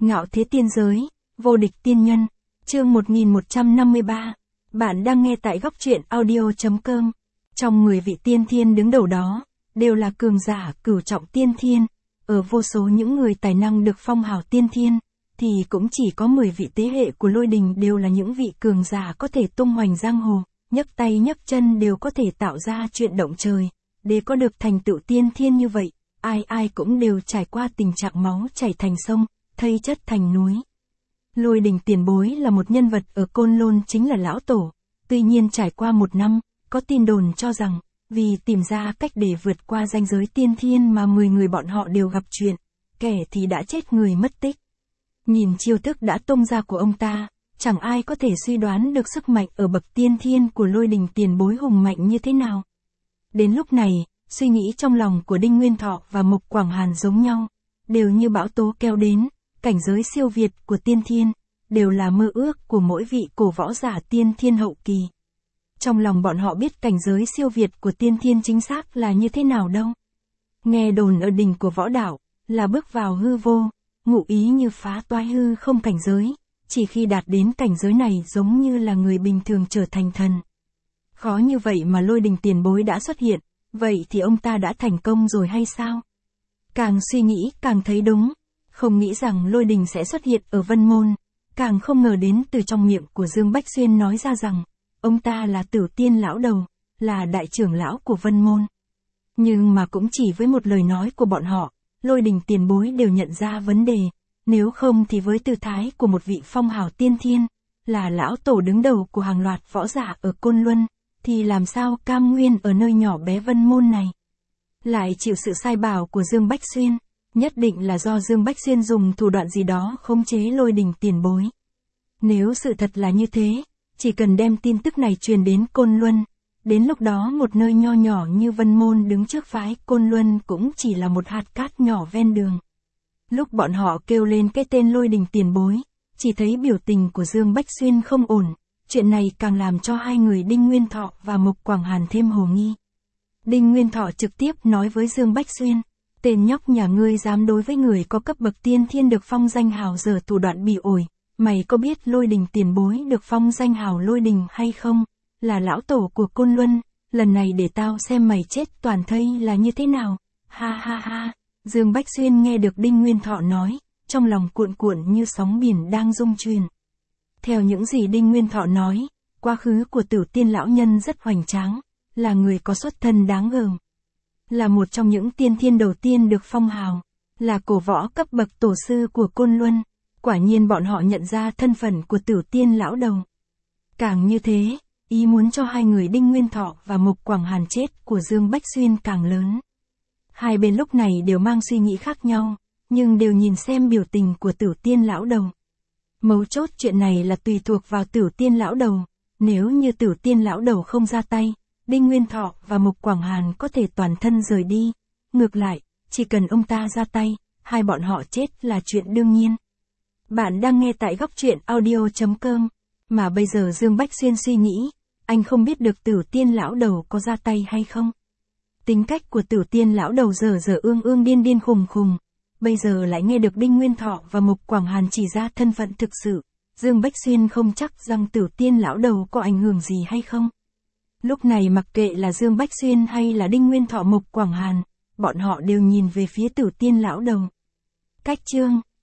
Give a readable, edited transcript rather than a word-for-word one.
Ngạo thế tiên giới, vô địch tiên nhân, chương 1153. Bạn đang nghe tại góc truyện audio.com. Trong 10 vị tiên thiên đứng đầu đó, đều là cường giả cửu trọng tiên thiên. Ở vô số những người tài năng được phong hào tiên thiên, thì cũng chỉ có 10 vị tế hệ của Lôi Đình đều là những vị cường giả có thể tung hoành giang hồ, nhấc tay nhấc chân đều có thể tạo ra chuyện động trời. Để có được thành tựu tiên thiên như vậy, ai ai cũng đều trải qua tình trạng máu chảy thành sông, thây chất thành núi. Lôi Đình tiền bối là một nhân vật ở Côn Lôn chính là lão tổ. Tuy nhiên trải qua 1 năm, có tin đồn cho rằng, vì tìm ra cách để vượt qua ranh giới tiên thiên mà 10 người bọn họ đều gặp chuyện, kẻ thì đã chết người mất tích. Nhìn chiêu thức đã tung ra của ông ta, chẳng ai có thể suy đoán được sức mạnh ở bậc tiên thiên của Lôi Đình tiền bối hùng mạnh như thế nào. Đến lúc này, suy nghĩ trong lòng của Đinh Nguyên Thọ và Mục Quảng Hàn giống nhau, đều như bão tố kéo đến, cảnh giới siêu việt của tiên thiên, đều là mơ ước của mỗi vị cổ võ giả tiên thiên hậu kỳ. Trong lòng bọn họ biết cảnh giới siêu việt của tiên thiên chính xác là như thế nào đâu. Nghe đồn ở đỉnh của võ đạo, là bước vào hư vô, ngụ ý như phá toái hư không cảnh giới, chỉ khi đạt đến cảnh giới này giống như là người bình thường trở thành thần. Khó như vậy mà Lôi Đình tiền bối đã xuất hiện, vậy thì ông ta đã thành công rồi hay sao? Càng suy nghĩ càng thấy đúng, không nghĩ rằng Lôi Đình sẽ xuất hiện ở Vân Môn, càng không ngờ đến từ trong miệng của Dương Bách Xuyên nói ra rằng, ông ta là Tử Tiên lão đầu, là đại trưởng lão của Vân Môn. Nhưng mà cũng chỉ với một lời nói của bọn họ, Lôi Đình tiền bối đều nhận ra vấn đề, nếu không thì với tư thái của một vị phong hào tiên thiên, là lão tổ đứng đầu của hàng loạt võ giả ở Côn Luân, thì làm sao cam nguyên ở nơi nhỏ bé Vân Môn này. Lại chịu sự sai bảo của Dương Bách Xuyên, nhất định là do Dương Bách Xuyên dùng thủ đoạn gì đó khống chế Lôi Đình tiền bối. Nếu sự thật là như thế, chỉ cần đem tin tức này truyền đến Côn Luân, đến lúc đó một nơi nho nhỏ như Vân Môn đứng trước phái Côn Luân cũng chỉ là một hạt cát nhỏ ven đường. Lúc bọn họ kêu lên cái tên Lôi Đình tiền bối, chỉ thấy biểu tình của Dương Bách Xuyên không ổn, chuyện này càng làm cho hai người Đinh Nguyên Thọ và Mục Quảng Hàn thêm hồ nghi. Đinh Nguyên Thọ trực tiếp nói với Dương Bách Xuyên, tên nhóc nhà ngươi dám đối với người có cấp bậc tiên thiên được phong danh hào giở thủ đoạn bị ổi, mày có biết Lôi Đình tiền bối được phong danh hào Lôi Đình hay không? Là lão tổ của Côn Luân, lần này để tao xem mày chết toàn thây là như thế nào. Ha ha ha, Dương Bách Xuyên nghe được Đinh Nguyên Thọ nói, trong lòng cuộn cuộn như sóng biển đang rung chuyển. Theo những gì Đinh Nguyên Thọ nói, quá khứ của Tử Tiên lão nhân rất hoành tráng, là người có xuất thân đáng gờm. Là một trong những tiên thiên đầu tiên được phong hào, là cổ võ cấp bậc tổ sư của Côn Luân, quả nhiên bọn họ nhận ra thân phận của Tử Tiên lão đầu. Càng như thế, ý muốn cho hai người Đinh Nguyên Thọ và Mục Quảng Hàn chết của Dương Bách Xuyên càng lớn. Hai bên lúc này đều mang suy nghĩ khác nhau, nhưng đều nhìn xem biểu tình của Tử Tiên lão đầu. Mấu chốt chuyện này là tùy thuộc vào Tử Tiên lão đầu, nếu như Tử Tiên lão đầu không ra tay, Đinh Nguyên Thọ và Mục Quảng Hàn có thể toàn thân rời đi. Ngược lại, chỉ cần ông ta ra tay, hai bọn họ chết là chuyện đương nhiên. Bạn đang nghe tại góc truyện audio.com. Mà bây giờ Dương Bách Xuyên suy nghĩ, anh không biết được Tử Tiên lão đầu có ra tay hay không. Tính cách của Tử Tiên lão đầu dở điên điên khùng khùng. Bây giờ lại nghe được Đinh Nguyên Thọ và Mục Quảng Hàn chỉ ra thân phận thực sự. Dương Bách Xuyên không chắc rằng Tử Tiên lão đầu có ảnh hưởng gì hay không. Lúc này mặc kệ là Dương Bách Xuyên hay là Đinh Nguyên Thọ Mục Quảng Hàn, bọn họ đều nhìn về phía Tử Tiên lão đầu. Cách chương